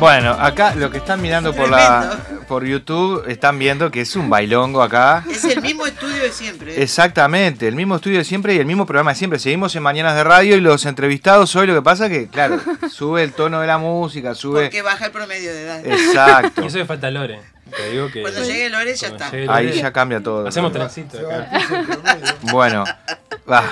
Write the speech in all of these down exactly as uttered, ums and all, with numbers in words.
Bueno, acá lo que están mirando por la por YouTube están viendo que es un bailongo acá. Es el mismo estudio de siempre. ¿eh? Exactamente, el mismo estudio de siempre y el mismo programa de siempre. Seguimos en Mañanas de Radio y los entrevistados hoy lo que pasa que, claro, sube el tono de la música, sube... Porque baja el promedio de edad. Exacto. Y eso le falta Lore. Te digo que Cuando llegue Lore ya está. Lore, Ahí ya cambia todo. Hacemos trencito acá. Bueno, va.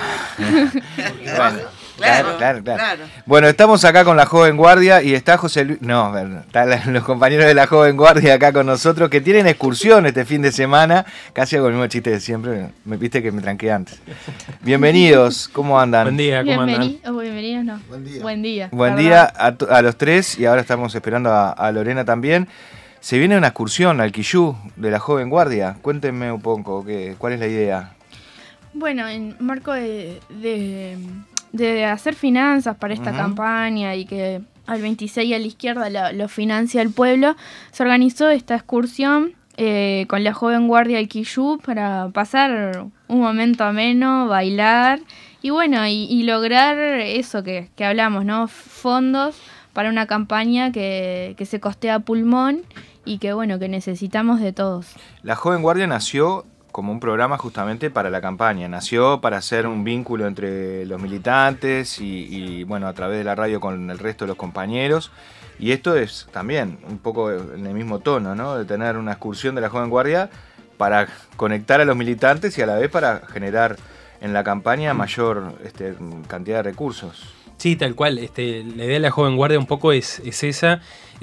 Bueno. Claro, Claro, claro, claro. Bueno, estamos acá con la Joven Guardia y está José Luis... No, están los compañeros de la Joven Guardia acá con nosotros que tienen excursión este fin de semana. Casi hago el mismo chiste de siempre. Me viste que me tranqué antes. Bienvenidos, ¿cómo andan? Buen día, ¿cómo Bienveni andan? oh, bienvenidos, no. Buen día. Buen día. Buen perdón. día a, a los tres y ahora estamos esperando a, a Lorena también. Se viene una excursión al Quillú de la Joven Guardia. Cuéntenme un poco, ¿qué, ¿cuál es la idea? Bueno, en marco de, de, de hacer finanzas para esta Ujú. campaña y que al veintiséis a la izquierda lo, lo financia el pueblo, se organizó esta excursión eh, con la Joven Guardia al Quillú para pasar un momento ameno, bailar y bueno, y, y lograr eso que, que hablamos, ¿no? Fondos para una campaña que, que se costea a pulmón y que bueno, que necesitamos de todos. La Joven Guardia nació como un programa justamente para la campaña. Nació para hacer un vínculo entre los militantes y, y, bueno, a través de la radio con el resto de los compañeros. Y esto es también un poco en el mismo tono, ¿no? De tener una excursión de la Joven Guardia para conectar a los militantes y a la vez para generar en la campaña mayor este, cantidad de recursos. Sí, tal cual. Este, la idea de la Joven Guardia un poco es, es esa,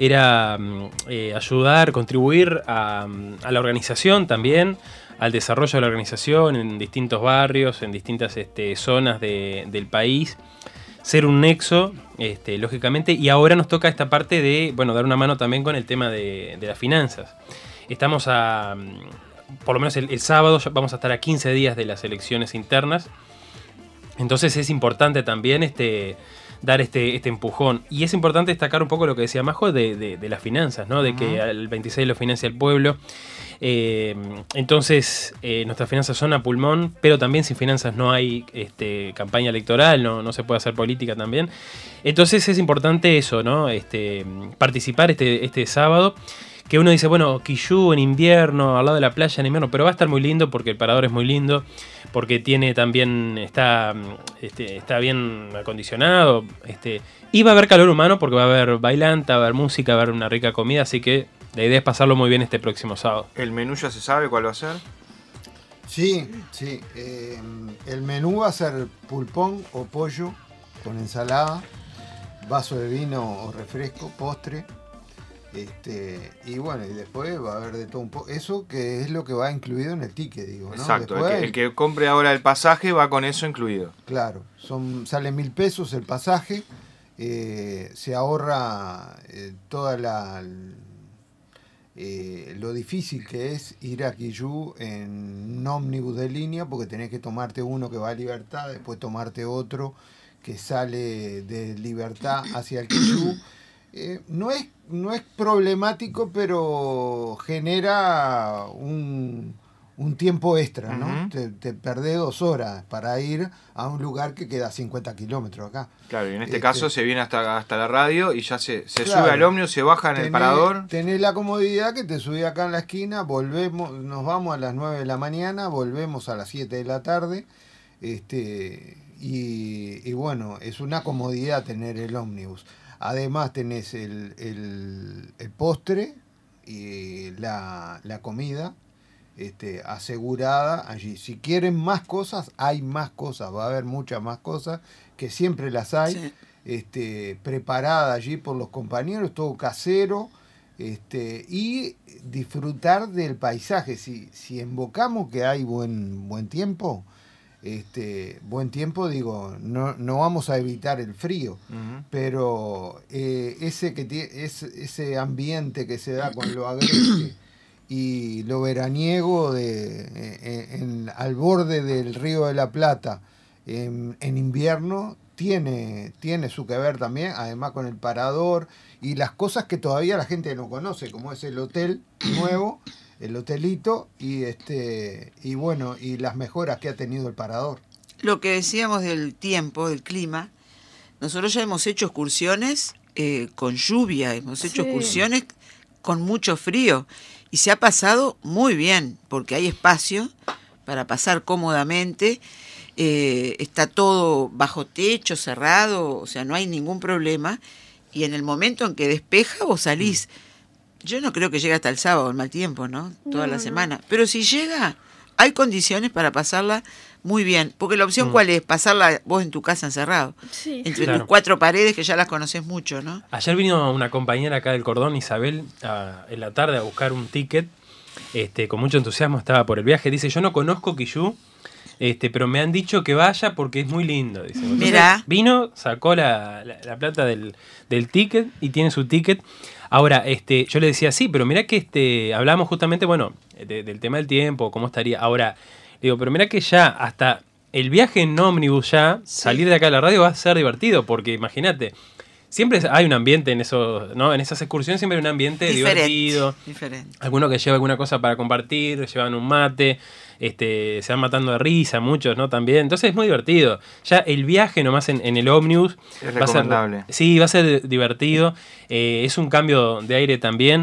era eh, ayudar, contribuir a, a la organización también, al desarrollo de la organización en distintos barrios, en distintas este, zonas de, del país, ser un nexo, este, lógicamente, y ahora nos toca esta parte de, bueno, dar una mano también con el tema de, de las finanzas. Estamos a, por lo menos el, el sábado, ya vamos a estar a quince días de las elecciones internas, entonces es importante también este, dar este, este empujón. Y es importante destacar un poco lo que decía Majo de, de, de las finanzas, ¿no? De que el veintiséis lo financia el pueblo. Eh, entonces, eh, nuestras finanzas son a pulmón, pero también sin finanzas no hay este, campaña electoral, no, no se puede hacer política también. Entonces es importante eso, ¿no? Este, participar este, este sábado. Que uno dice, bueno, Quillú en invierno, al lado de la playa en invierno, pero va a estar muy lindo porque el parador es muy lindo, porque tiene también, está, este, está bien acondicionado, este, y va a haber calor humano porque va a haber bailanta, va a haber música, va a haber una rica comida, así que la idea es pasarlo muy bien este próximo sábado. ¿El menú ya se sabe cuál va a ser? Sí, sí. Eh, el menú va a ser pulpón o pollo con ensalada, vaso de vino o refresco, postre. Este, y bueno, y después va a haber de todo un poco. Eso que es lo que va incluido en el ticket, digo, ¿no? Exacto, Después, el, que, el que compre ahora el pasaje va con eso incluido. Claro, son, sale mil pesos el pasaje, eh, se ahorra eh, toda la eh, lo difícil que es ir a Quillú en un ómnibus de línea, porque tenés que tomarte uno que va a Libertad, después tomarte otro que sale de Libertad hacia el Quillú. Eh, no es no es problemático, pero genera un, un tiempo extra, ¿no? Uh-huh. Te, te perdés dos horas para ir a un lugar que queda a cincuenta kilómetros acá. Claro, y en este, este caso se viene hasta, hasta la radio y ya se, se claro, sube al ómnibus, se baja en tenés, el parador. Tenés la comodidad que te subís acá en la esquina, volvemos, nos vamos a las nueve de la mañana, volvemos a las siete de la tarde, este y, y bueno, es una comodidad tener el ómnibus. Además tenés el, el, el postre y la, la comida este, asegurada allí. Si quieren más cosas, hay más cosas, va a haber muchas más cosas, que siempre las hay, sí. este, preparadas allí por los compañeros, todo casero, este, y disfrutar del paisaje. Si, si invocamos que hay buen, buen tiempo, Este, buen tiempo, digo, no, no vamos a evitar el frío, uh-huh. pero eh, ese, que tiene, ese, ese ambiente que se da con lo agreste y lo veraniego de, eh, en, al borde del Río de la Plata en, en invierno tiene, tiene su que ver también, además con el parador y las cosas que todavía la gente no conoce, como es el hotel nuevo, el hotelito y este y bueno y las mejoras que ha tenido el parador. Lo que decíamos del tiempo, del clima, nosotros ya hemos hecho excursiones eh, con lluvia, hemos hecho Sí. excursiones con mucho frío y se ha pasado muy bien porque hay espacio para pasar cómodamente, eh, está todo bajo techo, cerrado, o sea, no hay ningún problema y en el momento en que despeja vos salís. Yo no creo que llegue hasta el sábado el mal tiempo, ¿no? Toda No, la no. semana. Pero si llega, hay condiciones para pasarla muy bien. Porque la opción, Mm. ¿cuál es? Pasarla vos en tu casa encerrado. Sí. Entre Claro. tus cuatro paredes que ya las conoces mucho, ¿no? Ayer vino una compañera acá del Cordón, Isabel, a- en la tarde a buscar un ticket. Este, con mucho entusiasmo estaba por el viaje. Dice, yo no conozco Quillú, este, pero me han dicho que vaya porque es muy lindo. Dice. Entonces, Mirá. vino, sacó la, la- la plata del, del ticket y tiene su ticket. Ahora, este, yo le decía, sí, pero mirá que este, hablamos justamente, bueno, de- del tema del tiempo, cómo estaría. Ahora, digo, pero mirá que ya hasta el viaje en ómnibus ya, Sí. salir de acá a la radio va a ser divertido, porque imagínate, siempre hay un ambiente en esos, ¿no? En esas excursiones siempre hay un ambiente Diferente. divertido. Diferente. Alguno que lleva alguna cosa para compartir, llevan un mate, este, se van matando de risa, muchos, ¿no? También. Entonces es muy divertido. Ya el viaje nomás en, en el ómnibus Es va a ser, recomendable. sí, va a ser divertido. Eh, es un cambio de aire también.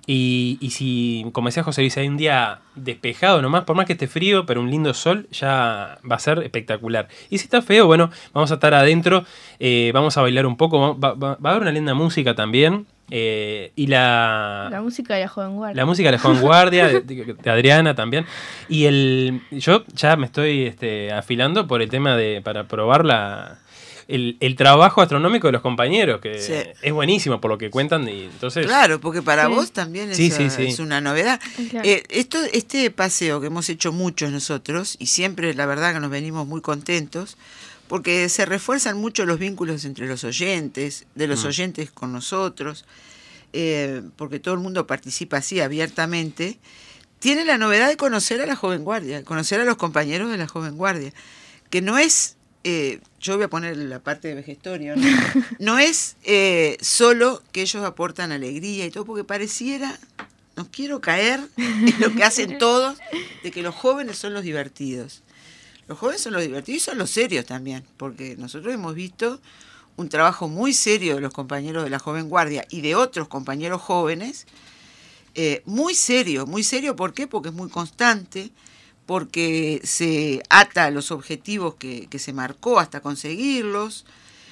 Y, y si, como decía José Luis, hay un día despejado nomás, por más que esté frío, pero un lindo sol, ya va a ser espectacular. Y si está feo, bueno, vamos a estar adentro, eh, vamos a bailar un poco, va, va- va a haber una linda música también. eh, y la, La música de la joven guardia. la música de la Joven Guardia, de, de- de Adriana también. Y el yo ya me estoy este, afilando por el tema de para probar la, el, el trabajo astronómico de los compañeros, que Sí. es buenísimo por lo que cuentan. Y entonces, Claro, porque para Sí. vos también es, Sí, sí, uh, sí. es una novedad. Claro. Eh, esto, este paseo que hemos hecho muchos nosotros, y siempre la verdad que nos venimos muy contentos, porque se refuerzan mucho los vínculos entre los oyentes, de los Mm. oyentes con nosotros, eh, porque todo el mundo participa así abiertamente, tiene la novedad de conocer a la joven guardia, conocer a los compañeros de la joven guardia, que no es, eh, yo voy a poner la parte de vejestorio, ¿no? No es eh, solo que ellos aportan alegría y todo, porque pareciera, no quiero caer en lo que hacen todos, de que los jóvenes son los divertidos. Los jóvenes son los divertidos y son los serios también, porque nosotros hemos visto un trabajo muy serio de los compañeros de la joven guardia y de otros compañeros jóvenes, eh, muy serio, muy serio, ¿por qué? Porque es muy constante, porque se ata a los objetivos que, que se marcó hasta conseguirlos,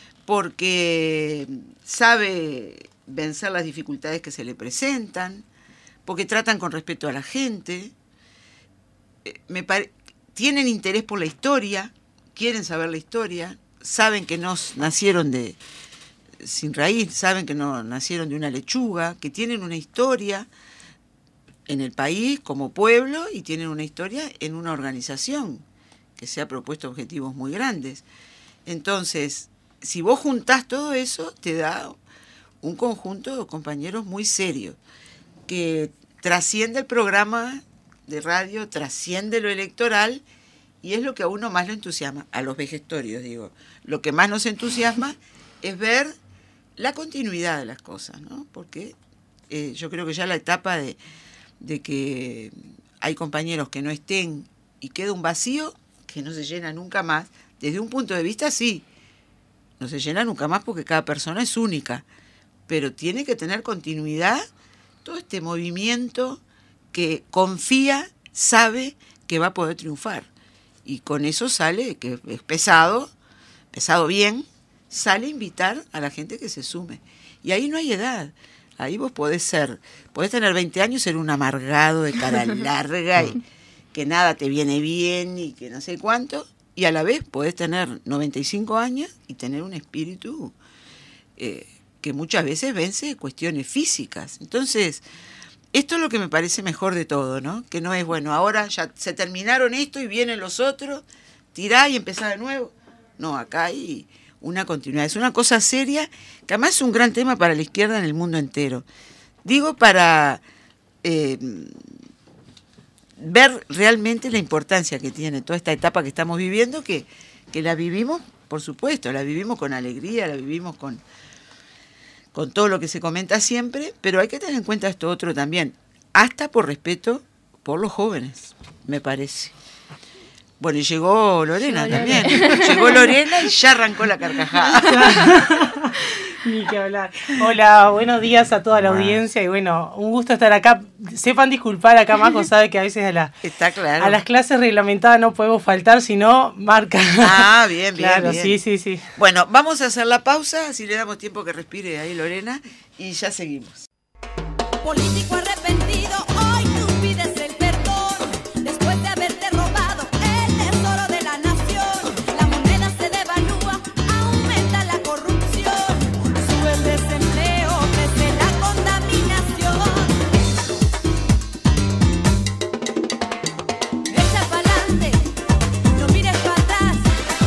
porque sabe vencer las dificultades que se le presentan, porque tratan con respeto a la gente, eh, me pare- tienen interés por la historia, quieren saber la historia, saben que no s- nacieron de sin raíz, saben que no nacieron de una lechuga, que tienen una historia en el país como pueblo y tienen una historia en una organización que se ha propuesto objetivos muy grandes. Entonces, si vos juntás todo eso, te da un conjunto de compañeros muy serios, que trasciende el programa de radio, trasciende lo electoral, y es lo que a uno más lo entusiasma, a los vejestorios digo. Lo que más nos entusiasma es ver la continuidad de las cosas, ¿no? Porque eh, yo creo que ya la etapa de, de que hay compañeros que no estén y queda un vacío que no se llena nunca más, desde un punto de vista sí, no se llena nunca más porque cada persona es única, pero tiene que tener continuidad todo este movimiento que confía, sabe que va a poder triunfar. Y con eso sale, que es pesado, pesado bien, sale a invitar a la gente que se sume. Y ahí no hay edad. Ahí vos podés ser, podés tener veinte años, ser un amargado de cara larga y que nada te viene bien y que no sé cuánto. Y a la vez podés tener noventa y cinco años y tener un espíritu eh, que muchas veces vence cuestiones físicas. Entonces, esto es lo que me parece mejor de todo, ¿no? Que no es, bueno, ahora ya se terminaron esto y vienen los otros, tirá y empezá de nuevo. No, acá hay una continuidad. Es una cosa seria, que además es un gran tema para la izquierda en el mundo entero. Digo, para eh, ver realmente la importancia que tiene toda esta etapa que estamos viviendo, que, que la vivimos, por supuesto, la vivimos con alegría, la vivimos con... con todo lo que se comenta siempre, pero hay que tener en cuenta esto otro también, hasta por respeto por los jóvenes, me parece. Bueno, y llegó Lorena Llegó también. Lorena. Llegó Lorena y ya arrancó la carcajada. Ni que hablar. Hola, buenos días a toda la Bueno. audiencia y bueno, un gusto estar acá. Sepan disculpar, acá Majo sabe que a veces a, la, Está claro. a las clases reglamentadas no podemos faltar, si no, marca. Ah, bien, bien, Claro, bien. sí, sí, sí. Bueno, vamos a hacer la pausa, así le damos tiempo que respire ahí Lorena, y ya seguimos. Político arrepentido, hoy tú pides el perdón. Después de haberte robado el tesoro de la nación, la moneda se devalúa, aumenta la corrupción, sube el desempleo, crece la contaminación. Echa pa'lante, no mires para atrás,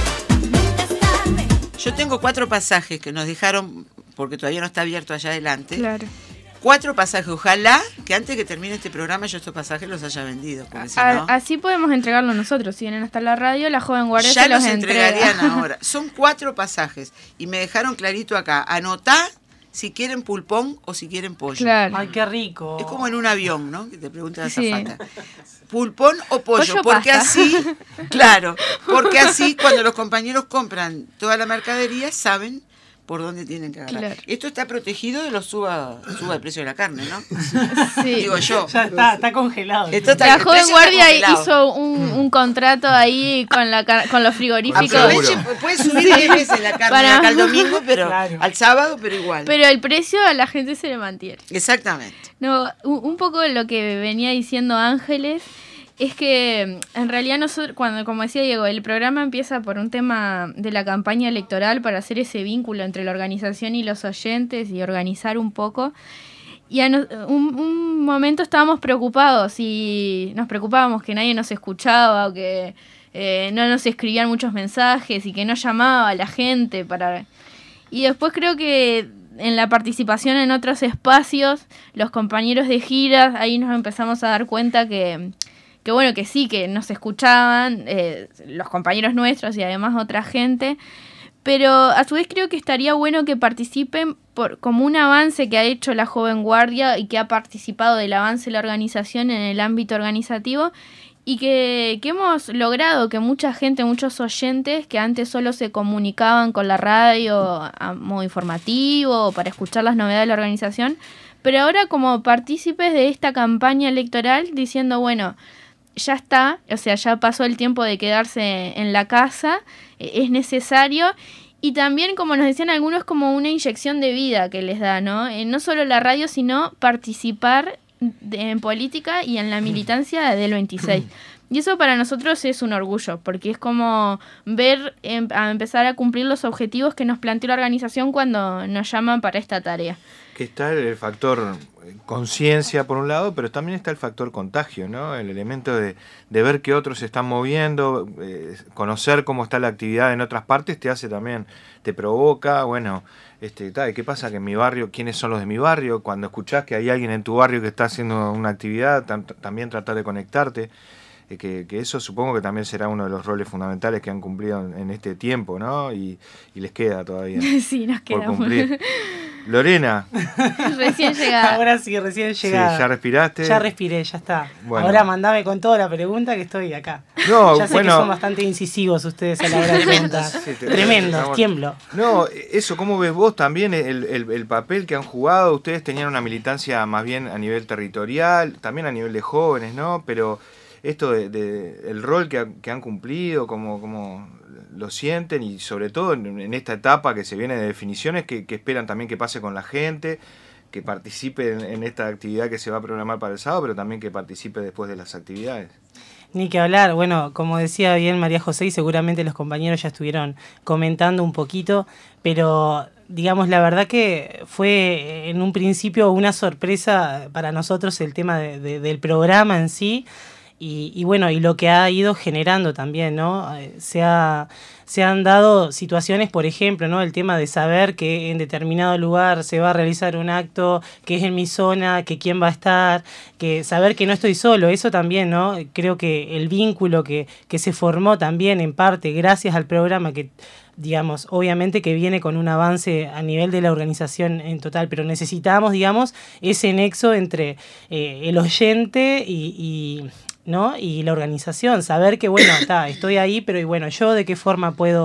nunca es tarde. Yo tengo cuatro pasajes que nos dejaron, porque todavía no está abierto allá adelante. Claro. Cuatro pasajes. Ojalá que antes que termine este programa yo estos pasajes los haya vendido. Porque si A- no, Así podemos entregarlo nosotros. Si vienen hasta la radio, la joven guardia ya se los los entregarían entrega. ahora. Son cuatro pasajes. Y me dejaron clarito acá. Anotá si quieren pulpón o si quieren pollo. Claro. Ay, qué rico. Es como en un avión, ¿no? Que te pregunta la Sí. azafata. Pulpón o pollo, Pollo porque pasta. así, claro, porque así cuando los compañeros compran toda la mercadería saben por dónde tienen que agarrar. Claro. Esto está protegido de los suba, suba el precio de la carne, ¿no? Sí. Digo yo. Ya está, está congelado. Esto está- La el joven precio está guardia congelado. hizo un, un contrato ahí con la car- con los frigoríficos. Aproveche, puede subir diez veces la carne Para- acá al domingo, pero Claro. al sábado, pero igual. Pero el precio a la gente se le mantiene. Exactamente. No, un un poco de lo que venía diciendo Ángeles es que mm, en realidad nosotros, cuando, como decía Diego, el programa empieza por un tema de la campaña electoral para hacer ese vínculo entre la organización y los oyentes y organizar un poco. Y a no- un, un momento estábamos preocupados y nos preocupábamos que nadie nos escuchaba o que eh, no nos escribían muchos mensajes y que no llamaba a la gente para... Y después creo que en la participación en otros espacios, los compañeros de giras, ahí nos empezamos a dar cuenta que, que bueno, que sí, que nos escuchaban, eh, los compañeros nuestros y además otra gente, pero a su vez creo que estaría bueno que participen por, como un avance que ha hecho la Joven Guardia y que ha participado del avance de la organización en el ámbito organizativo, y que, que hemos logrado que mucha gente, muchos oyentes que antes solo se comunicaban con la radio a modo informativo o para escuchar las novedades de la organización, pero ahora como partícipes de esta campaña electoral diciendo, bueno, ya está, o sea, ya pasó el tiempo de quedarse en la casa, eh, es necesario. Y también, como nos decían algunos, como una inyección de vida que les da, ¿no? Eh, no solo la radio, sino participar de- en política y en la militancia del veintiséis. Y eso para nosotros es un orgullo, porque es como ver em, a empezar a cumplir los objetivos que nos planteó la organización cuando nos llaman para esta tarea. Que está el factor eh, conciencia por un lado, pero también está el factor contagio, ¿no? El elemento de, de ver que otros se están moviendo, eh, conocer cómo está la actividad en otras partes te hace también, te provoca, bueno, este, tal, ¿qué pasa que en mi barrio, quiénes son los de mi barrio? Cuando escuchás que hay alguien en tu barrio que está haciendo una actividad, tam- también tratar de conectarte. eh, Que, que eso supongo que también será uno de los roles fundamentales que han cumplido en, en este tiempo, ¿no? Y, y les queda todavía Sí, nos por queda cumplir. Lorena, recién llegada. Ahora sí, recién sí, llegada. ¿ya respiraste? Ya respiré, ya está. Bueno. Ahora mandame con toda la pregunta que estoy acá. No, ya sé bueno. que son bastante incisivos ustedes a la hora de preguntar. Sí, te- Tremendos, estamos- tiemblo. No, eso, ¿cómo ves vos también el, el, el papel que han jugado? Ustedes tenían una militancia más bien a nivel territorial, también a nivel de jóvenes, ¿no? Pero esto de, de el rol que, ha- que han cumplido, cómo, cómo lo sienten y sobre todo en, en esta etapa que se viene de definiciones, que, que esperan también que pase con la gente, que participe en, en esta actividad que se va a programar para el sábado, pero también que participe después de las actividades. Ni que hablar, bueno, como decía bien María José y seguramente los compañeros ya estuvieron comentando un poquito, pero digamos la verdad que fue en un principio una sorpresa para nosotros el tema de, de, del programa en sí. Y, y bueno, y lo que ha ido generando también, ¿no? Eh, se, ha, se han dado situaciones, por ejemplo, ¿no? El tema de saber que en determinado lugar se va a realizar un acto, que es en mi zona, que quién va a estar, que saber que no estoy solo, eso también, ¿no? Creo que el vínculo que, que se formó también en parte gracias al programa que, digamos, obviamente que viene con un avance a nivel de la organización en total, pero necesitamos, digamos, ese nexo entre eh, el oyente y... y ¿no? Y la organización, saber que, bueno, está, estoy ahí, pero y bueno, yo de qué forma puedo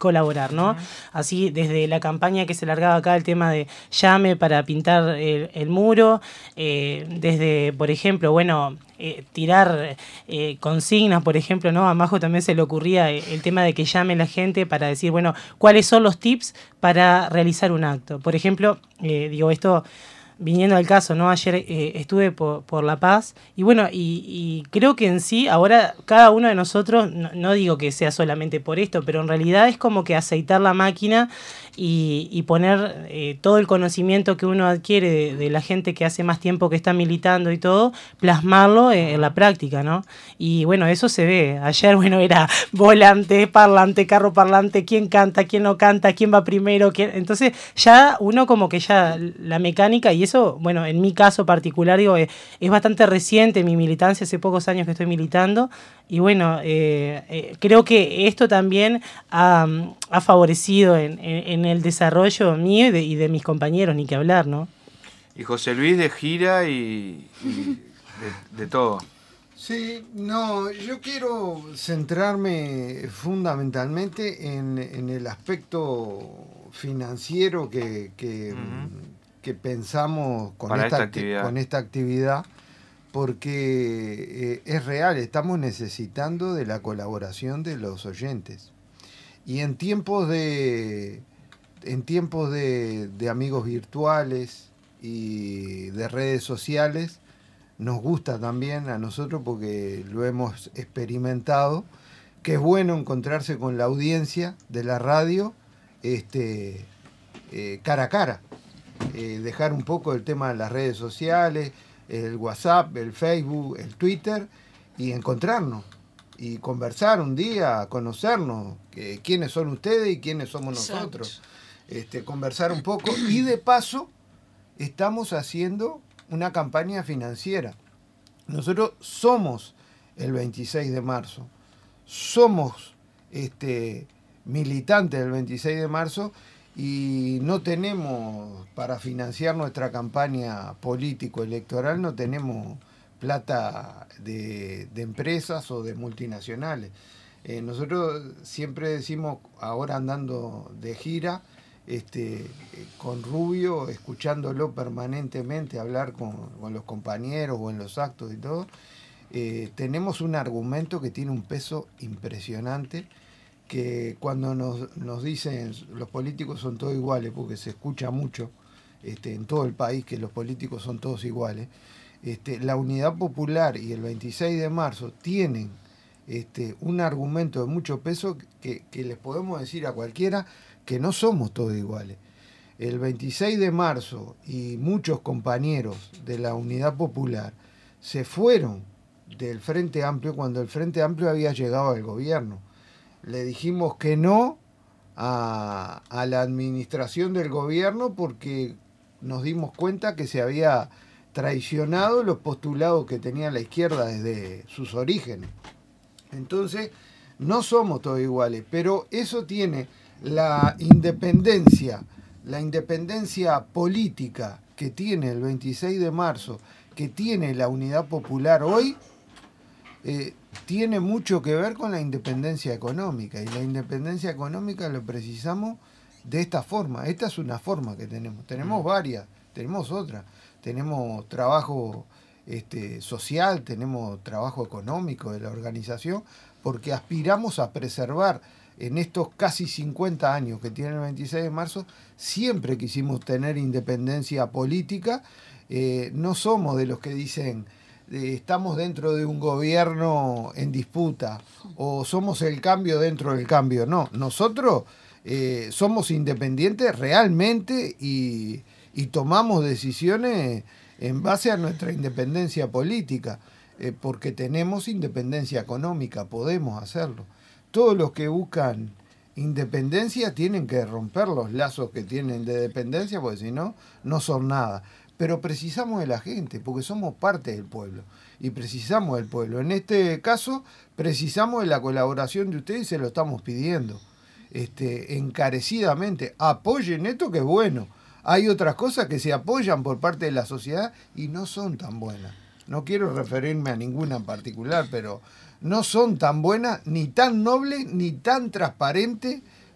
colaborar, ¿no? Uh-huh. Así, desde la campaña que se largaba acá, el tema de llame para pintar el, el muro, eh, desde, por ejemplo, bueno, eh, tirar eh, consignas, por ejemplo, ¿no? A Majo también se le ocurría el, el tema de que llame la gente para decir, bueno, cuáles son los tips para realizar un acto. Por ejemplo, eh, digo, esto... Viniendo al caso, ¿no? Ayer eh, estuve por, por La Paz y bueno, y, y creo que en sí, ahora cada uno de nosotros, no, no digo que sea solamente por esto, pero en realidad es como que aceitar la máquina y, y poner eh, todo el conocimiento que uno adquiere de, de la gente que hace más tiempo que está militando y todo, plasmarlo en, en la práctica, ¿no? Y bueno, eso se ve. Ayer, bueno, era volante, parlante, carro parlante, quién canta, quién no canta, quién va primero, quién... Entonces ya uno como que ya la mecánica y eso, bueno, en mi caso particular, digo, es, es bastante reciente mi militancia, hace pocos años que estoy militando, y bueno, eh, eh, creo que esto también ha, ha favorecido en, en, en el desarrollo mío y de, y de mis compañeros, ni que hablar, ¿no? Y José Luis de gira y, y de, de todo. Sí, no, yo quiero centrarme fundamentalmente en, en el aspecto financiero que... que uh-huh. que pensamos con esta, esta actividad. con esta actividad, porque eh, es real, estamos necesitando de la colaboración de los oyentes. Y en tiempos de, en tiempos de, de amigos virtuales y de redes sociales, nos gusta también a nosotros, porque lo hemos experimentado, que es bueno encontrarse con la audiencia de la radio este, eh, cara a cara. Eh, dejar un poco el tema de las redes sociales, el WhatsApp, el Facebook, el Twitter, y encontrarnos y conversar un día, conocernos, que, quiénes son ustedes y quiénes somos nosotros, este, conversar un poco, y de paso estamos haciendo una campaña financiera. Nosotros somos el veintiséis de marzo, somos este, militantes del veintiséis de marzo, y no tenemos, para financiar nuestra campaña político-electoral, no tenemos plata de, de empresas o de multinacionales. Eh, nosotros siempre decimos, ahora andando de gira, este, con Rubio, escuchándolo permanentemente hablar con, con los compañeros o en los actos y todo, eh, tenemos un argumento que tiene un peso impresionante, que cuando nos, nos dicen los políticos son todos iguales, porque se escucha mucho este, en todo el país que los políticos son todos iguales, este, la Unidad Popular y el veintiséis de marzo tienen este, un argumento de mucho peso que, que les podemos decir a cualquiera que no somos todos iguales. El veintiséis de marzo y muchos compañeros de la Unidad Popular se fueron del Frente Amplio cuando el Frente Amplio había llegado al gobierno. Le dijimos que no a, a la administración del gobierno porque nos dimos cuenta que se había traicionado los postulados que tenía la izquierda desde sus orígenes. Entonces, no somos todos iguales, pero eso tiene la independencia, la independencia política que tiene el veintiséis de marzo, que tiene la Unidad Popular hoy, eh, tiene mucho que ver con la independencia económica, y la independencia económica lo precisamos de esta forma. Esta es una forma que tenemos, tenemos varias, tenemos otras, tenemos trabajo este, social, tenemos trabajo económico de la organización, porque aspiramos a preservar en estos casi cincuenta años que tiene el veintiséis de marzo, siempre quisimos tener independencia política. Eh, no somos de los que dicen eh, estamos dentro de un gobierno en disputa o somos el cambio dentro del cambio. No, nosotros eh, somos independientes realmente y, y tomamos decisiones en base a nuestra independencia política, eh, porque tenemos independencia económica, podemos hacerlo. Todos los que buscan independencia tienen que romper los lazos que tienen de dependencia, porque si no, no son nada. Pero precisamos de la gente, porque somos parte del pueblo, y precisamos del pueblo. En este caso, precisamos de la colaboración de ustedes y se lo estamos pidiendo este, encarecidamente. Apoyen esto, que es bueno. Hay otras cosas que se apoyan por parte de la sociedad y no son tan buenas. No quiero referirme a ninguna en particular, pero no son tan buenas, ni tan nobles, ni tan transparentes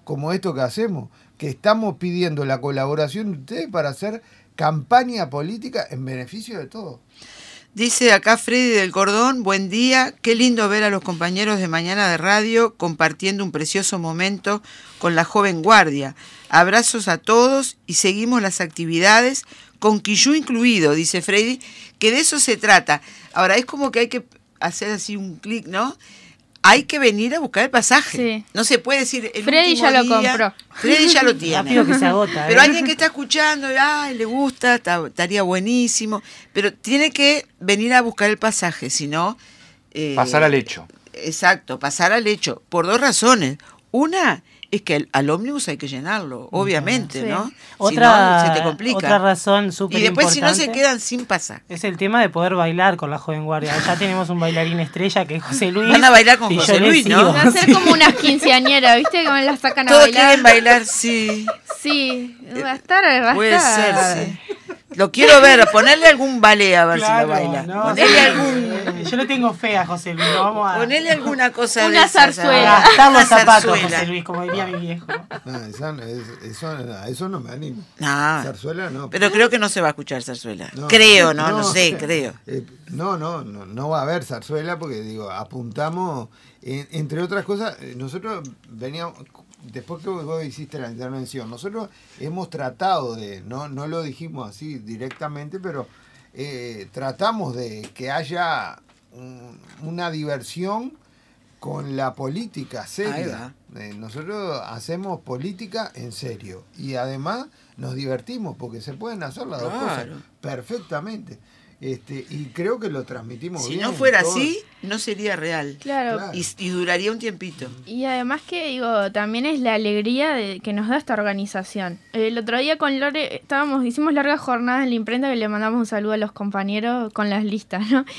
como esto que hacemos, que estamos pidiendo la colaboración de ustedes para hacer campaña política en beneficio de todos. Dice acá Freddy del Cordón, buen día, qué lindo ver a los compañeros de Mañana de Radio compartiendo un precioso momento con la joven guardia. Abrazos a todos y seguimos las actividades, con Quillú incluido, dice Freddy, que de eso se trata. Ahora, es como que hay que hacer así un clic, ¿no? Hay que venir a buscar el pasaje. Sí. No se puede decir el Freddy último ya lo día, compró. Freddy ya lo tiene. Rápido que se agota. Pero ¿eh? alguien que está escuchando, ay, le gusta, está- estaría buenísimo. Pero tiene que venir a buscar el pasaje, si no... eh, Pasar al hecho. Exacto, pasar al hecho. Por dos razones. Una es que al, al ómnibus hay que llenarlo, obviamente, Sí. ¿no? Si Otra, no, se te complica. otra razón súper y después si no se importante quedan sin pasaje. es el tema de poder bailar con la joven guardia. Ya tenemos un bailarín estrella que es José Luis. Van a bailar con y José yo le Luis, ¿no? sigo. Va a ser como unas quinceañeras, ¿viste? Que me las sacan a Todos bailar. quieren bailar, sí. Sí, va a estar, va a Puede estar. ser, sí. Lo quiero ver, ponerle algún ballet a ver Claro, si lo baila. no, Ponerle sí. algún... Yo le tengo fe a José Luis. Lo vamos a Ponerle alguna cosa Una de esas, zarzuela. a- gastar los una zapatos, zarzuela. José Luis, como diría mi viejo. No, esa no- es- eso, a eso no me animo. No, Zarzuela no. pero creo que no se va a escuchar zarzuela. No, creo, no, no, sé, creo. eh, no, no, no, no va a haber zarzuela porque digo, apuntamos, en- entre otras cosas, eh, nosotros veníamos, después que vos hiciste la intervención, nosotros hemos tratado de, no, no lo dijimos así directamente, pero eh, tratamos de que haya un- una diversión con la política Ahí seria. Eh, nosotros hacemos política en serio y además nos divertimos porque se pueden hacer las dos cosas Claro. perfectamente. Este, y creo que lo transmitimos Si bien. no fuera todos. así, no sería real. Claro. Claro. Y, y duraría un tiempito. Y además que digo, también es la alegría de, que nos da esta organización. El otro día con Lore estábamos, hicimos largas jornadas en la imprenta que le mandamos un saludo a los compañeros con las listas, ¿no?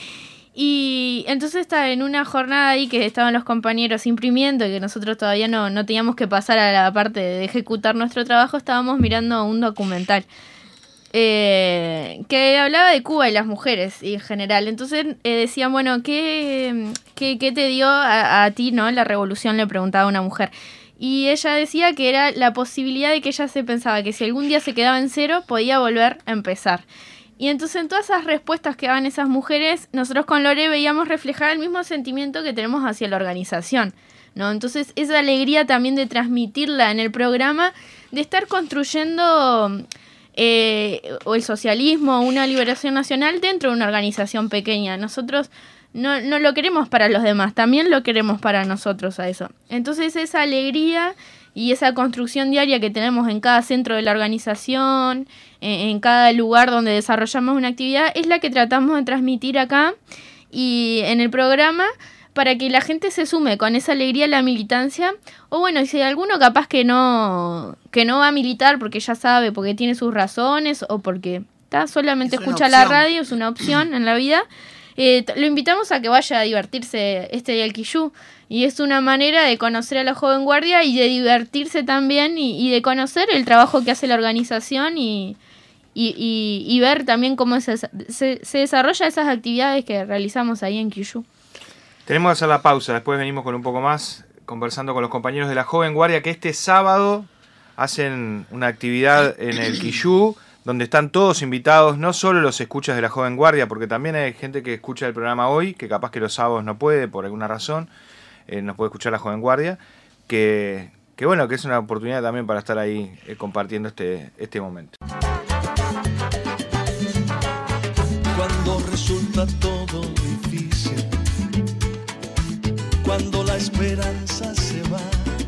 Y entonces estaba en una jornada ahí que estaban los compañeros imprimiendo y que nosotros todavía no, no teníamos que pasar a la parte de ejecutar nuestro trabajo, estábamos mirando un documental. Eh, que hablaba de Cuba y las mujeres y en general. Entonces eh, decían, bueno, ¿qué, qué, qué te dio a, a ti, no? La revolución, le preguntaba a una mujer. Y ella decía que era la posibilidad de que ella se pensaba que si algún día se quedaba en cero, podía volver a empezar. Y entonces en todas esas respuestas que daban esas mujeres, nosotros con Lore veíamos reflejar el mismo sentimiento que tenemos hacia la organización, ¿no? Entonces esa alegría también de transmitirla en el programa, de estar construyendo eh, o el socialismo, una liberación nacional dentro de una organización pequeña. Nosotros no, no lo queremos para los demás, también lo queremos para nosotros a eso. Entonces esa alegría y esa construcción diaria que tenemos en cada centro de la organización, en, en cada lugar donde desarrollamos una actividad, es la que tratamos de transmitir acá y en el programa, para que la gente se sume con esa alegría a la militancia. O bueno, si hay alguno capaz que no, que no va a militar porque ya sabe, porque tiene sus razones o porque está solamente Es una escucha la opción. radio, es una opción en la vida, eh, t- lo invitamos a que vaya a divertirse este día al Quillú. Y es una manera de conocer a la joven guardia y de divertirse también y, y de conocer el trabajo que hace la organización y, y, y, y ver también cómo se, se, se desarrolla esas actividades que realizamos ahí en Quillú. Tenemos que hacer la pausa, después venimos con un poco más, conversando con los compañeros de la Joven Guardia, que este sábado hacen una actividad en el Quillú, donde están todos invitados, no solo los escuchas de la Joven Guardia, porque también hay gente que escucha el programa hoy, que capaz que los sábados no puede, por alguna razón, eh, nos puede escuchar la Joven Guardia, que, que bueno, que es una oportunidad también para estar ahí eh, compartiendo este, este momento. Cuando resulta todo difícil, cuando la esperanza se va,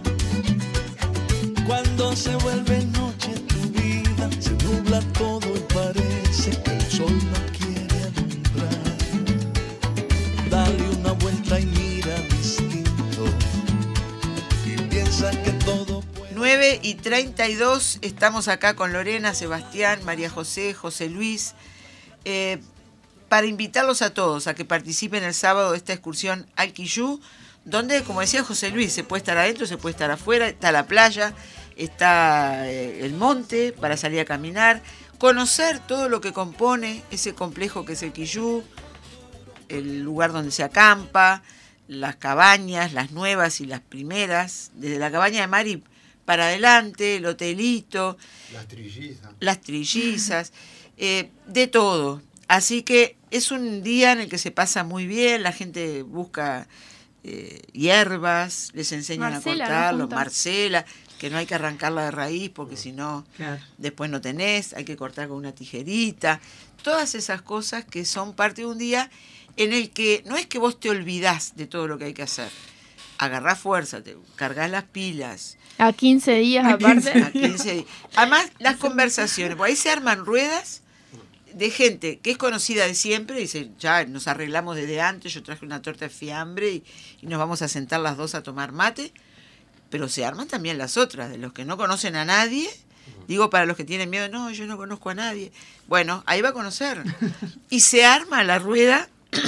cuando se vuelve noche tu vida, se nubla todo y parece que el sol no quiere alumbrar. Dale una vuelta y mira distinto y piensa que todo puede... nueve y treinta y dos, estamos acá con Lorena, Sebastián, María José, José Luis, eh, para invitarlos a todos a que participen el sábado de esta excursión al Quillú, donde, como decía José Luis, se puede estar adentro, se puede estar afuera, está la playa, está eh, el monte para salir a caminar, conocer todo lo que compone ese complejo que es el Quillú, el lugar donde se acampa, las cabañas, las nuevas y las primeras, desde la cabaña de Mari para adelante, el hotelito, Las trillizas. las trillizas, eh, de todo. Así que es un día en el que se pasa muy bien, la gente busca eh, hierbas, les enseñan Marcela, a ¿no? cortarlo, Juntas. Marcela, que no hay que arrancarla de raíz porque si no, Claro. después no tenés, hay que cortar con una tijerita. Todas esas cosas que son parte de un día en el que no es que vos te olvidás de todo lo que hay que hacer. Agarrás fuerza, te cargas las pilas. A quince días A aparte. quince días. Además, las conversaciones, porque ahí se arman ruedas de gente que es conocida de siempre, y dice, ya nos arreglamos desde antes, yo traje una torta de fiambre y, y nos vamos a sentar las dos a tomar mate, pero se arman también las otras, de los que no conocen a nadie, digo para los que tienen miedo, no, yo no conozco a nadie, bueno, ahí va a conocer, y se arma la rueda,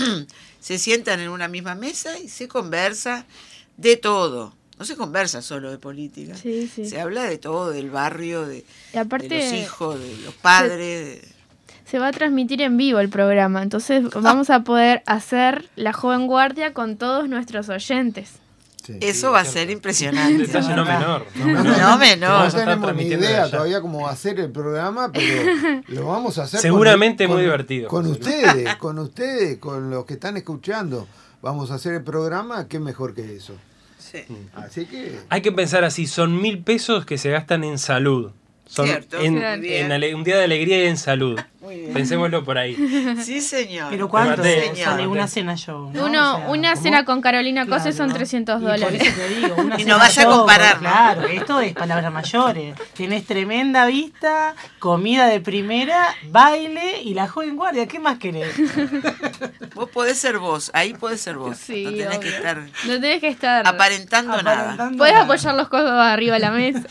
se sientan en una misma mesa y se conversa de todo. No se conversa solo de política, Sí, sí. se habla de todo, del barrio, de, Y aparte, de los hijos, de los padres. de- se va a transmitir en vivo el programa, entonces vamos a poder hacer la joven guardia con todos nuestros oyentes. Sí. Eso va a ser Un impresionante. detalle no menor. No No menor. Vamos a estar tenemos ni transmitiendo idea allá. todavía cómo va a ser el programa, pero lo vamos a hacer. con- Seguramente con- muy divertido, Con José Luis. ustedes, con ustedes, con los que están escuchando. Vamos a hacer el programa, qué mejor que eso. Sí. Así que. Hay que pensar así, son mil pesos que se gastan en salud. Son Cierto, en, muy bien. en ale- un día de alegría y en salud. Muy bien. Pensémoslo por ahí. Sí, señor. Pero ¿cuánto Mateo, sale señor. una cena show? ¿no? Uno, O sea, una ¿cómo? cena con Carolina Claro, Cose son ¿no? trescientos Y por dólares. eso te digo, una Y cena no vaya a show, comparar, ¿no? Claro, esto es palabras mayores. Tenés tremenda vista, comida de primera, baile y la joven guardia. ¿Qué más querés? Vos podés ser vos, ahí podés ser vos. Sí, no tenés que obvio. estar No tenés que estar. aparentando nada. Aparentando Puedes nada. apoyar los codos arriba de la mesa.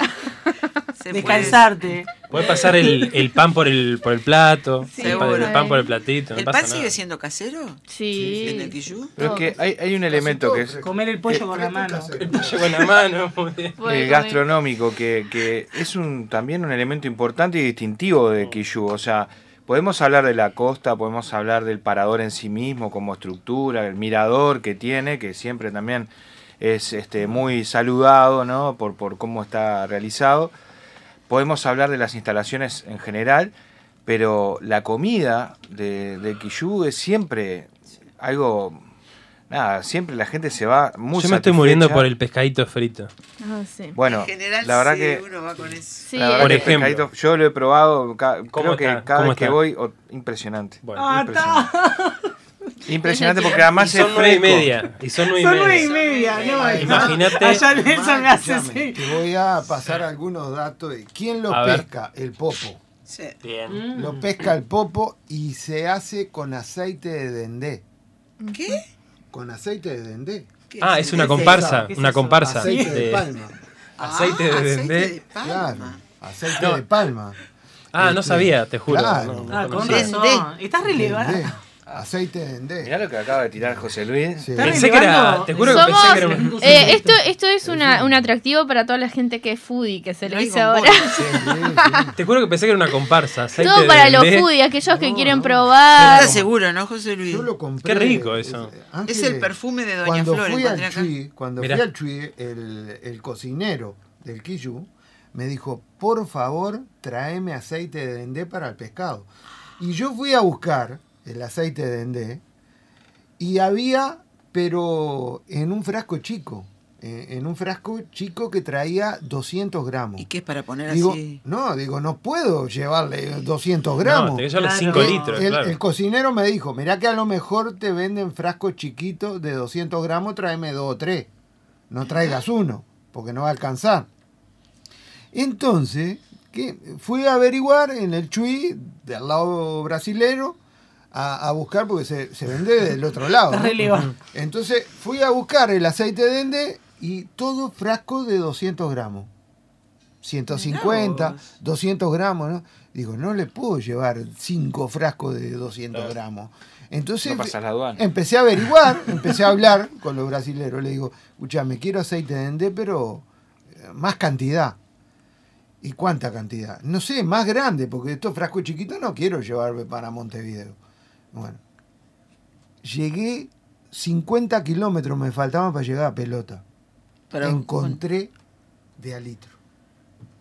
Se puede- Descansarte. Puedes pasar el, el pan por el, por el plato, Sí, el, pan, el seguro. pan por el platito. No ¿El pasa pan sigue nada. siendo casero? Sí. ¿En el quillú? Pero es que hay, hay un elemento que es Comer el pollo con la mano. El pollo con la mano. Muy bien. Puede el comer. gastronómico, que, que es un también un elemento importante y distintivo de Quillú. O sea, podemos hablar de la costa, podemos hablar del parador en sí mismo como estructura, el mirador que tiene, que siempre también es este, muy saludado, ¿no? por, por cómo está realizado. Podemos hablar de las instalaciones en general, pero la comida de, de Quillú es siempre algo... Nada, siempre la gente se va muy Yo me estoy muriendo satisfecha. por el pescadito frito. Ah, sí. Bueno, En general, la verdad sí, que... uno va con eso. Sí, la verdad Por que el ejemplo. pescadito, yo lo he probado, ca- ¿Cómo creo que está? cada ¿Cómo vez que está? voy, oh, impresionante. Bueno. Ah, Impresionante. Impresionante Es lo porque que- Y además es son nueve y fresco. media. Y son nueve y Son nueve y media. media, no. Imagínate- Allá Nelson me hace Escúchame, así. Te voy a pasar algunos datos de quién lo A ver. pesca, el popo. Sí. Bien. Lo pesca el popo y se hace con aceite de dendé. ¿Qué? Con aceite de dendé. ¿Qué Ah, es una eso? comparsa. ¿Qué es Una eso? comparsa. Aceite de- de palma. Aceite de Ah, dendé. aceite de palma. Claro, aceite No. de palma. Ah, no Este, sabía, te juro. claro. No, no Ah, con conocía. Dendé. razón. Estás relevando. Dendé, aceite de dendé. Mirá lo que acaba de tirar José Luis. Sí. Está Pensé que era. relevando. Te juro que Somos, pensé que era un. eh, esto, esto es una, un atractivo para toda la gente que es foodie, que se le No hay dice bombón. ahora. Sí, sí. Te juro que pensé que era una comparsa. aceite Todo de para los dendé. foodie, aquellos que No, quieren no. probar. ¿Estás seguro, no, José Luis? Yo lo compré. Qué rico eso. eh, Es Ángeles, el perfume de Doña cuando Flor. Fui encontré al acá. Chuy, cuando Mirá. fui al Chuy, el, el cocinero del Quillú me dijo, por favor, tráeme aceite de dendé para el pescado. Y yo fui a buscar el aceite de dendé y había, pero en un frasco chico, eh, en un frasco chico que traía doscientos gramos. ¿Y qué es para poner Digo, así? no, digo, no puedo llevarle doscientos gramos. No, te llevan Claro. cinco El- litros, el, claro. el cocinero me dijo, mirá que a lo mejor te venden frascos chiquitos de doscientos gramos, tráeme dos o tres. No traigas uno, porque no va a alcanzar. Entonces, ¿qué? Fui a averiguar en el Chuy, del lado brasilero, a, a buscar, porque se, se vende del otro lado, ¿no? Relevando. Entonces fui a buscar el aceite de dendé y todo frasco de doscientos gramos. ciento cincuenta, Mirá vos. doscientos gramos, ¿no? Digo, no le puedo llevar cinco frascos de doscientos Claro. gramos. Entonces No pasas la aduana. empecé a averiguar, empecé a hablar con los brasileros. Le digo, escuchame, quiero aceite de dendé, pero eh, más cantidad. ¿Y cuánta cantidad? No sé, más grande, porque estos frascos chiquitos no quiero llevarme para Montevideo. Bueno, llegué cincuenta kilómetros, me faltaban para llegar a Pelota. Pero, Encontré de a litro.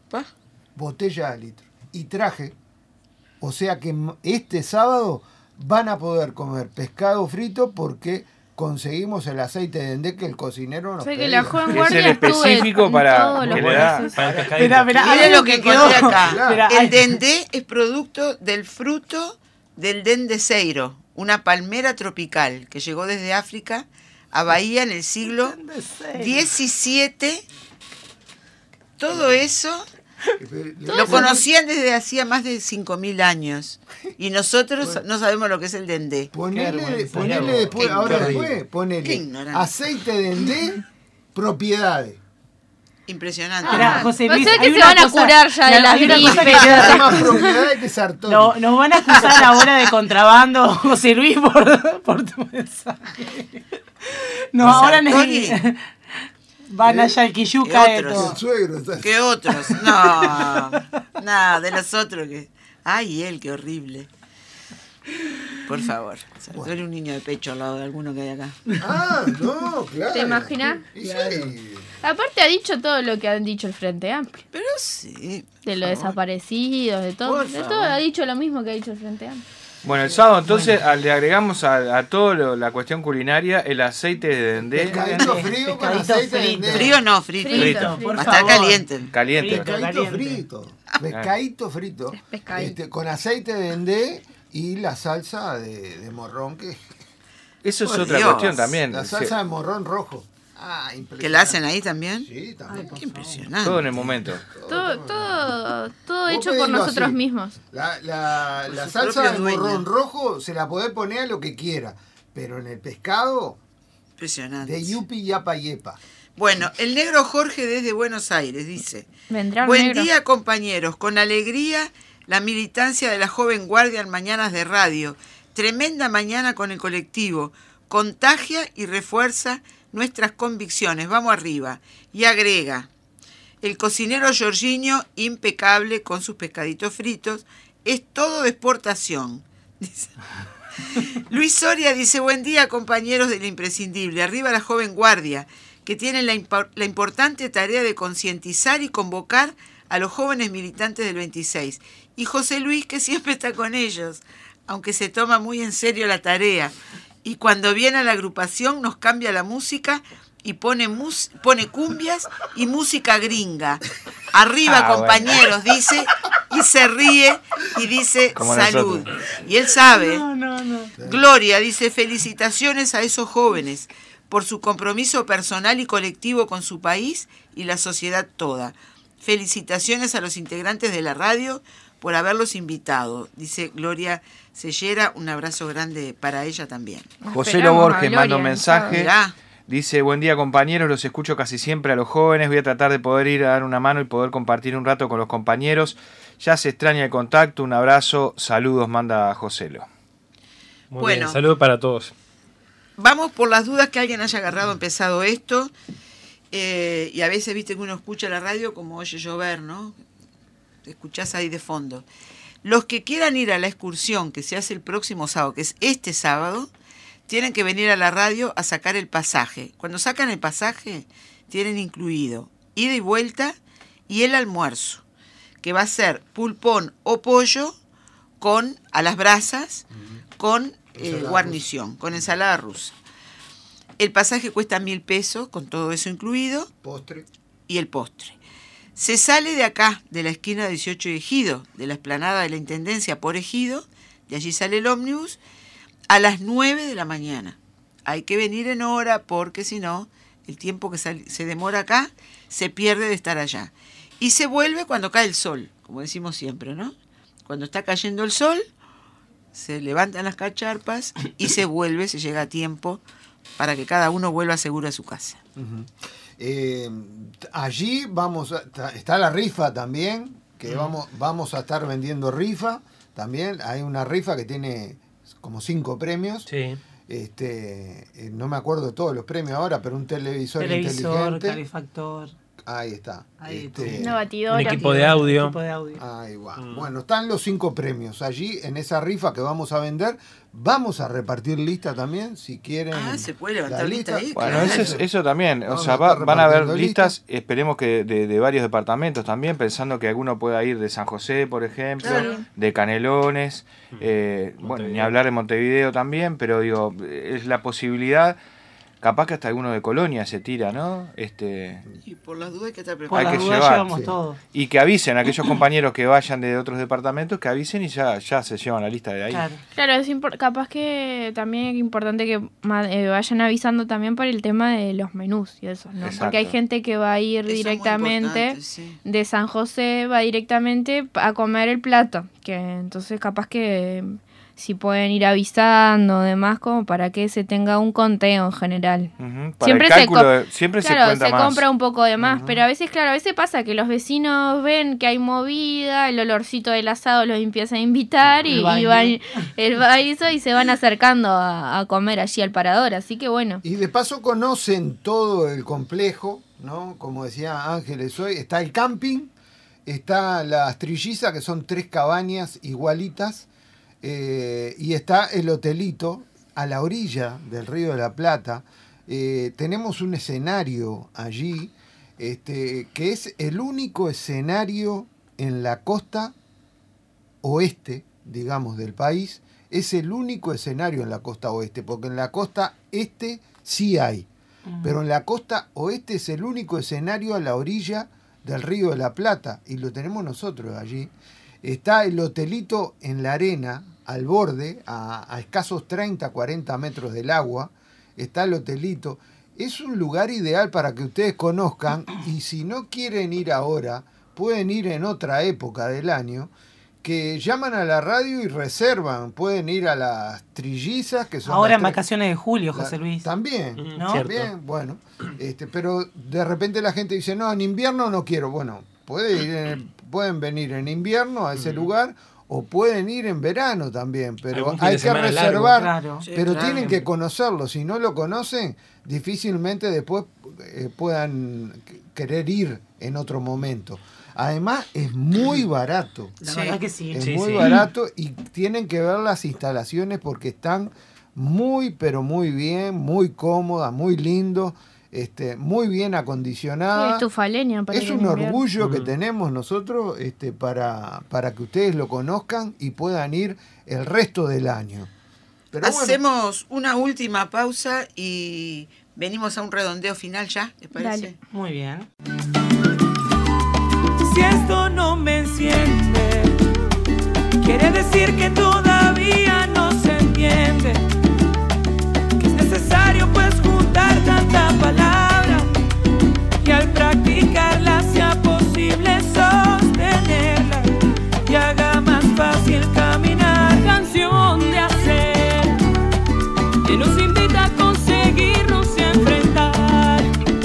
Pa. botella de litro. Y traje, o sea que m- este sábado van a poder comer pescado frito porque conseguimos el aceite de dendé que el cocinero nos O sea que pedía. la joven Es guardia el estuve específico en para todos los que le da- procesos. Para el pescadito. Mirá, mirá, Miren hay lo algo que quedó. encontré acá. Mirá, El hay- dendé es producto del fruto del dendeseiro, una palmera tropical que llegó desde África a Bahía en el siglo diecisiete. Todo eso lo conocían desde hacía más de cinco mil años. Y nosotros no sabemos lo que es el dendé. Ponele, vergüenza. ponele después, Qué ahora ignorante. después, Qué ponele ignorante. aceite de dendé, propiedades. Impresionante. Mirá, José O Luis, sea que hay se una van a cosa- curar ya de la- las hay una cosa que gripes. queda- Más propiedades que Sartori. No, nos van a acusar ahora de contrabando, José Luis, por, por tu mensaje. No, ahora Sartori. ne- van allá al Quilluca ¿Qué de otros? todo. El suegro. está- ¿Qué otros? No, nada, de los otros que... Ay, él, qué horrible. Por favor, Sartori, un niño de pecho al lado de alguno que hay acá. Ah, no, claro. ¿Te imaginas? Y sí. Aparte ha dicho todo lo que han dicho el Frente Amplio. Pero sí. De los desaparecidos, desaparecidos, de todo. Por De todo favor. ha dicho lo mismo que ha dicho el Frente Amplio. Bueno, el sábado entonces a- le agregamos a, a todo lo- la cuestión culinaria el aceite de dendé Pescadito frío con Pescadito aceite de frito. dendé. Frío no, frito. Frito, por Va a estar favor. caliente. caliente. Frito. Pescadito Caliente. frito. Pescadito frito. Es pescadito. Este, con aceite de dendé y la salsa de, de morrón que Eso es Por otra Dios. cuestión también. la Sí, salsa de morrón rojo. Ah, impresionante. ¿Que la hacen ahí también? Sí, también. Qué impresionante. todo en el momento. Todo, todo, todo Vos hecho por pedilo nosotros así. mismos. La, la, la Su salsa propio de dueño. morrón rojo se la podés poner a lo que quiera, pero en el pescado Impresionante. de yupi yapa yepa. Bueno, el negro Jorge desde Buenos Aires dice: Vendrá el Buen negro. día, compañeros. Con alegría, la militancia de la joven guardia en Mañanas de Radio. Tremenda mañana con el colectivo. Contagia y refuerza nuestras convicciones. Vamos arriba. Y agrega: el cocinero Jorginho, impecable con sus pescaditos fritos, es todo de exportación. Dice. Luis Soria dice: buen día, compañeros del imprescindible. Arriba la joven guardia, que tiene la, impo- la importante tarea de concientizar y convocar a los jóvenes militantes del veintiséis. Y José Luis, que siempre está con ellos, aunque se toma muy en serio la tarea. Y cuando viene a la agrupación nos cambia la música y pone, mus- pone cumbias y música gringa. Arriba, Ah, compañeros, dice, y se ríe y dice Como salud. nosotros. Y él sabe. No, no, no. Gloria dice: felicitaciones a esos jóvenes por su compromiso personal y colectivo con su país y la sociedad toda. Felicitaciones a los integrantes de la radio por haberlos invitado. Dice Gloria Sellera, un abrazo grande para ella también. José Lo Esperamos a Borges Gloria manda un el mensaje. Mirá, Dice, buen día compañeros, los escucho casi siempre a los jóvenes, voy a tratar de poder ir a dar una mano y poder compartir un rato con los compañeros. Ya se extraña el contacto, un abrazo, saludos, manda Joselo. Muy Bueno. bien, saludos para todos. vamos por las dudas que alguien haya agarrado empezado esto. Eh, y a veces, viste que uno escucha la radio como oye llover, ¿no? Te escuchás ahí de fondo. Los que quieran ir a la excursión que se hace el próximo sábado, que es este sábado, tienen que venir a la radio a sacar el pasaje. Cuando sacan el pasaje, tienen incluido ida y vuelta y el almuerzo, que va a ser pulpón o pollo con a las brasas, con eh, Ensalada guarnición, con ensalada rusa. El pasaje cuesta mil pesos, con todo eso incluido, Postre. y el postre. Se sale de acá, de la esquina dieciocho de Ejido, de la explanada de la Intendencia por Ejido, de allí sale el ómnibus, a las nueve de la mañana. Hay que venir en hora porque si no, el tiempo que sal- se demora acá se pierde de estar allá. Y se vuelve cuando cae el sol, como decimos siempre, ¿no? Cuando está cayendo el sol, se levantan las cacharpas y se vuelve, se llega a tiempo para que cada uno vuelva seguro a su casa. Ujú. Eh, allí vamos a- ta- está la rifa también, que vamos, vamos a estar vendiendo rifa también. Hay una rifa que tiene como cinco premios. Sí. Este, eh, no me acuerdo de todos los premios ahora, pero un televisor, Televisor, inteligente. calefactor. Ahí está. Ahí Este, Una batidora. Un equipo de audio. Equipo de audio. ahí va. Mm. Bueno, están los cinco premios. Allí, en esa rifa que vamos a vender, vamos a repartir lista también, si quieren. Ah, se puede levantar la lista ahí. Bueno, Claro. eso, es- eso también, o Vamos sea, a va- estar van a haber repartiendo listas, esperemos que de, de varios departamentos también, pensando que alguno pueda ir de San José, por ejemplo, Claro. de Canelones, eh, bueno, ni Montevideo. hablar de Montevideo también, pero digo, es la posibilidad, capaz que hasta alguno de Colonia se tira, ¿no? Este, Y por las dudas hay que estar Por Hay la preparado. que duda llevar, llevamos sí. todo. y que avisen a aquellos compañeros que vayan de otros departamentos, que avisen y ya, ya se llevan la lista de ahí. Claro. Claro, es impor- capaz que también es importante que ma- eh, vayan avisando también por el tema de los menús y eso, ¿no? Exacto. Porque hay gente que va a ir Eso es muy directamente importante, sí. de San José, va directamente a comer el plato, que entonces capaz que si pueden ir avisando, demás, como para que se tenga un conteo en general. Ujú, para Siempre el se cálculo, co- de- siempre Claro, se cuenta se más. compra un poco de más, Ujú. pero a veces, claro, a veces pasa que los vecinos ven que hay movida, el olorcito del asado los empieza a invitar y, El y baile. van el baile y se van acercando a, a comer allí al parador, así que bueno. Y de paso conocen todo el complejo, ¿no? Como decía Ángeles hoy, está el camping, está las trillizas, que son tres cabañas igualitas, eh, y está el hotelito a la orilla del Río de la Plata. Eh, tenemos un escenario allí, este, que es el único escenario en la costa oeste, digamos, del país. Es el único escenario en la costa oeste, porque en la costa este sí hay, pero en la costa oeste es el único escenario a la orilla del Río de la Plata, y lo tenemos nosotros allí. Está el hotelito en la arena, al borde, a, a escasos treinta, cuarenta metros del agua, está el hotelito. Es un lugar ideal para que ustedes conozcan, y si no quieren ir ahora, pueden ir en otra época del año, que llaman a la radio y reservan. Pueden ir a las trillizas, que son Ahora las en tres- vacaciones de julio, la- José Luis. También, Mm, ¿no? cierto. también, bueno. Este, pero de repente la gente dice, no, en invierno no quiero. Bueno, puede ir en- pueden venir en invierno a ese lugar, o pueden ir en verano también, pero Algún fin hay de que semana largo. reservar. Claro. Sí, Pero claro. tienen que conocerlo. Si no lo conocen, difícilmente después eh, puedan qu- querer ir en otro momento. Además, es muy barato. La Sí. verdad que sí. Es Sí, muy sí. barato, y tienen que ver las instalaciones porque están muy, pero muy bien, muy cómodas, muy lindo, este, muy bien acondicionadas. Estufaleña para Es ir un en invierno. orgullo que Mm. tenemos nosotros, este, para, para que ustedes lo conozcan y puedan ir el resto del año. Pero bueno, Hacemos una última pausa y venimos a un redondeo final ya, ¿les parece? Dale. Muy bien. Si esto no me enciende, quiere decir que todavía no se entiende que es necesario pues juntar tanta palabra y al practicarla sea posible sostenerla y haga más fácil caminar. Canción de hacer que nos invita a conseguirnos y a enfrentar.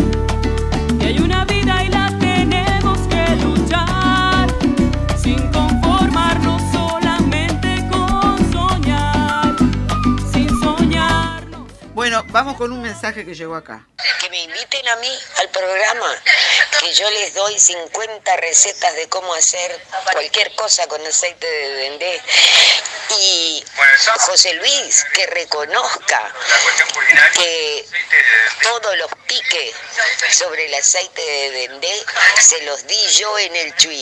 Y hay una vida y la tenemos que luchar, sin conformarnos solamente con soñar, sin soñarnos. Bueno, vamos con un mensaje que llegó acá. Que me inviten a mí al programa, que yo les doy cincuenta recetas de cómo hacer cualquier cosa con aceite de dendé. Y José Luis, que reconozca que todos los piques sobre el aceite de dendé se los di yo en el Chuy.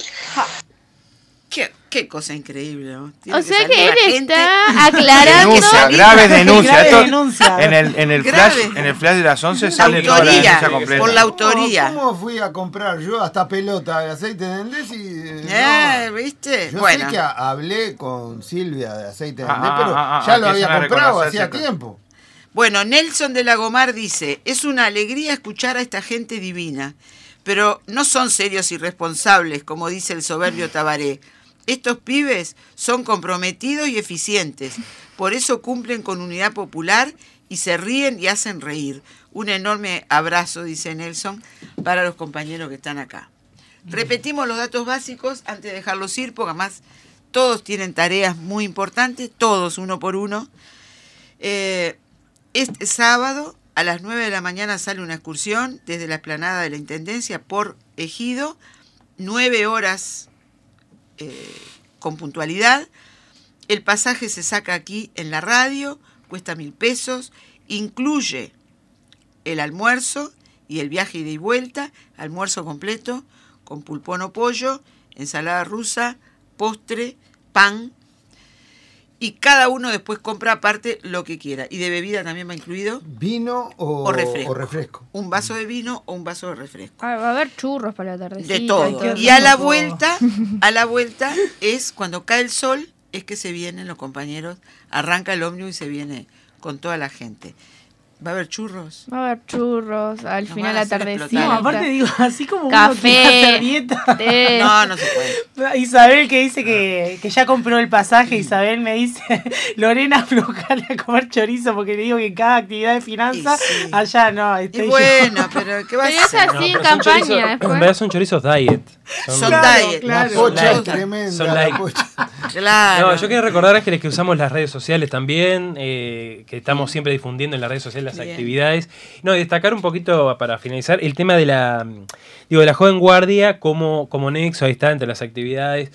Qué, qué cosa increíble, ¿no? Tiene O sea salir que la él gente- está aclarando. Denuncia, graves denuncias. Grave Esto- denuncia. En el, en el Grave. flash, en el flash de las once La sale toda la autoría, denuncia completa. por la ¿cómo, autoría. ¿cómo fui a comprar yo hasta pelota de aceite de Endés y eh, Eh, no? ¿viste? Yo Bueno. sé que a- hablé con Silvia de aceite de Ah, Endés, ah, pero ah, ah, ya ah, lo que había es una comprado reconocerse hacía con- tiempo. Bueno, Nelson de Lagomar dice, es una alegría escuchar a esta gente divina, pero no son serios y responsables, como dice el soberbio Tabaré. Estos pibes son comprometidos y eficientes, por eso cumplen con unidad popular y se ríen y hacen reír. Un enorme abrazo, dice Nelson, para los compañeros que están acá. Repetimos los datos básicos antes de dejarlos ir, porque además todos tienen tareas muy importantes, todos uno por uno. Eh, este sábado a las nueve de la mañana sale una excursión desde la explanada de la Intendencia por Ejido, nueve horas eh, con puntualidad. El pasaje se saca aquí en la radio, cuesta mil pesos, incluye el almuerzo y el viaje ida y vuelta, almuerzo completo con pulpón o pollo, ensalada rusa, postre, pan, y cada uno después compra aparte lo que quiera. Y de bebida también va incluido vino o, o refresco. o refresco. Un vaso de vino o un vaso de refresco. Ah, va a haber churros para la tardecita. De todo. qué Y a la rico. vuelta, a la vuelta es cuando cae el sol, es que se vienen los compañeros, arranca el ómnibus y se viene con toda la gente. ¿Va a haber churros? Va a haber churros, al Nos final van a la hacer tardecita. explotar. No, aparte digo, así como uno Café, quiere hacer dieta. té. No, no se puede. Isabel que dice que, que ya compró el pasaje, Isabel me dice, Lorena, aflojale a comer chorizo porque le digo que en cada actividad de finanzas, Y sí. allá no, Y estoy yo. bueno, pero ¿qué va a Pero es hacer? así en pero son campaña chorizos- en después. verdad son chorizos diet. Son Claro, diet. claro. La pocha Son es light. tremenda. Son la light. pocha. Claro. No, yo quiero recordar a que, que usamos las redes sociales también, eh, que estamos siempre difundiendo en las redes sociales las Bien. actividades. No, y destacar un poquito para finalizar el tema de la digo de la joven guardia como, como nexo, ahí está, entre las actividades.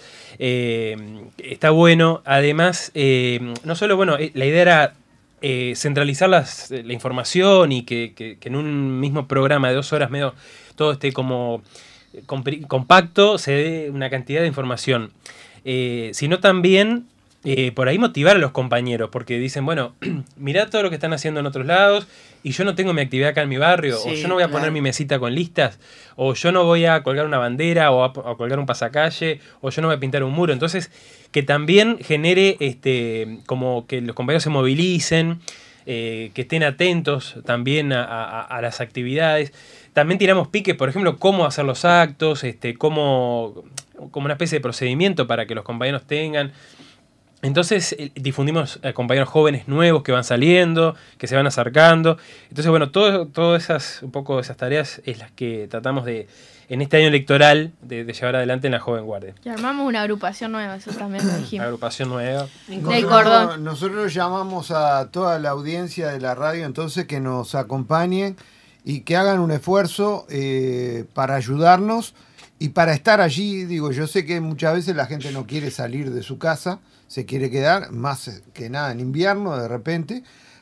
Eh, está bueno. Además, eh, no solo, bueno, eh, la idea era eh, centralizar las, la información y que, que, que en un mismo programa de dos horas medio todo esté como compri- compacto, se dé una cantidad de información. Eh, sino también eh, por ahí motivar a los compañeros, porque dicen, bueno, mirá todo lo que están haciendo en otros lados y yo no tengo mi actividad acá en mi barrio, Sí, o yo no voy a claro. poner mi mesita con listas, o yo no voy a colgar una bandera o a, a colgar un pasacalle, o yo no voy a pintar un muro. Entonces, que también genere este como que los compañeros se movilicen, eh, que estén atentos también a, a- a las actividades. También tiramos piques, por ejemplo, cómo hacer los actos, este, cómo, como una especie de procedimiento para que los compañeros tengan. Entonces eh, difundimos a compañeros jóvenes nuevos que van saliendo, que se van acercando. Entonces, bueno, todo- todas esas, un poco esas tareas es las que tratamos de, en este año electoral, de, de llevar adelante en la Joven Guardia. Y armamos una agrupación nueva, eso también lo dijimos. Agrupación nueva. Del Nosotros, cordón. nosotros llamamos a toda la audiencia de la radio entonces que nos acompañen y que hagan un esfuerzo eh, para ayudarnos y para estar allí. Digo, yo sé que muchas veces la gente no quiere salir de su casa, se quiere quedar, más que nada en invierno de repente,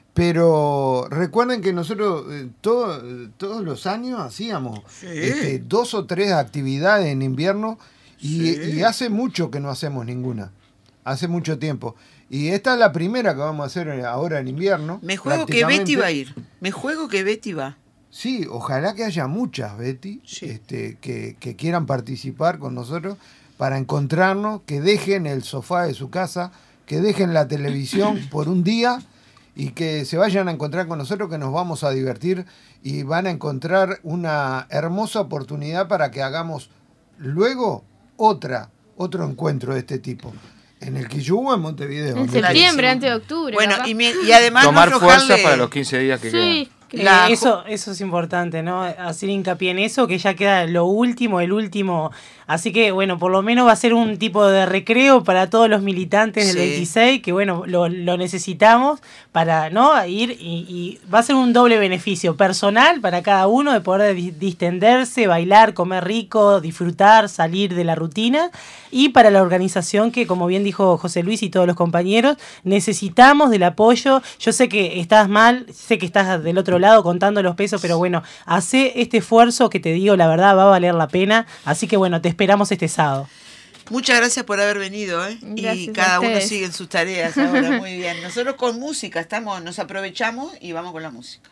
pero recuerden que nosotros eh, todo- todos los años hacíamos Sí. este, dos o tres actividades en invierno y, Sí. y hace mucho que no hacemos ninguna, hace mucho tiempo. Y esta es la primera que vamos a hacer ahora en invierno. Me juego que prácticamente. Betty va a ir. Me juego que Betty va. Sí, ojalá que haya muchas, Betty, Sí. este, que, que quieran participar con nosotros para encontrarnos, que dejen el sofá de su casa, que dejen la televisión por un día y que se vayan a encontrar con nosotros, que nos vamos a divertir y van a encontrar una hermosa oportunidad para que hagamos luego otra, otro encuentro de este tipo. En el Quillú o en Montevideo. En ¿no? septiembre, Clarísimo. antes de octubre. Bueno, capaz. y, me- y además Tomar no fuerza aflojarle- para los quince días que Sí, Eh, La- eso, eso es importante, ¿no? Hacer hincapié en eso, que ya queda lo último, el último. Así que, bueno, por lo menos va a ser un tipo de recreo para todos los militantes del Sí. veintiséis, que, bueno, lo, lo necesitamos para, ¿no? Ir y, y va a ser un doble beneficio personal para cada uno de poder di- distenderse, bailar, comer rico, disfrutar, salir de la rutina, y para la organización que, como bien dijo José Luis y todos los compañeros, necesitamos del apoyo. Yo sé que estás mal, sé que estás del otro lado contando los pesos, pero bueno, hace este esfuerzo que te digo, la verdad, va a valer la pena. Así que bueno, te esperamos este sábado. Muchas gracias por haber venido, ¿eh? Y Gracias a cada uno ustedes. sigue en sus tareas ahora, muy bien. Nosotros con música estamos, nos aprovechamos y vamos con la música.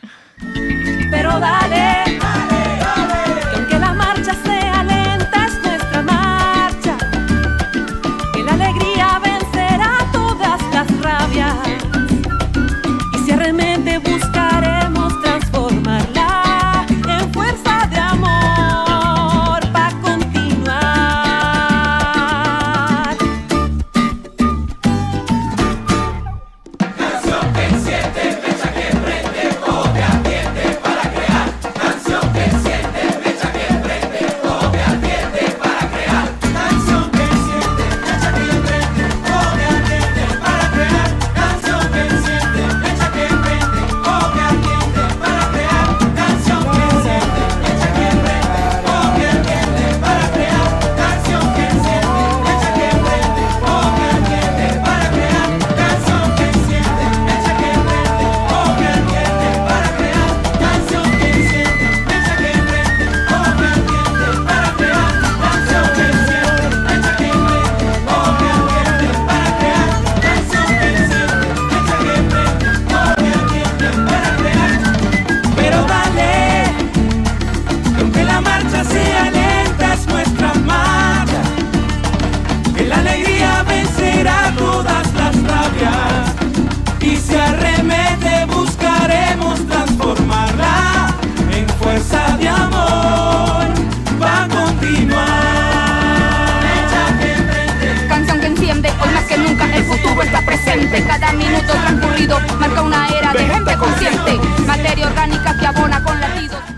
Pero dale, que aunque la marcha sea lenta es nuestra marcha, que la alegría vencerá todas las rabias, y si realmente buscaremos transformarla en fuerza de amor para continuar. Canción que enciende, flecha que prende, fuego que ardiente para crear. Canción que minuto transcurrido marca una era de gente consciente, materia orgánica que abona con latidos.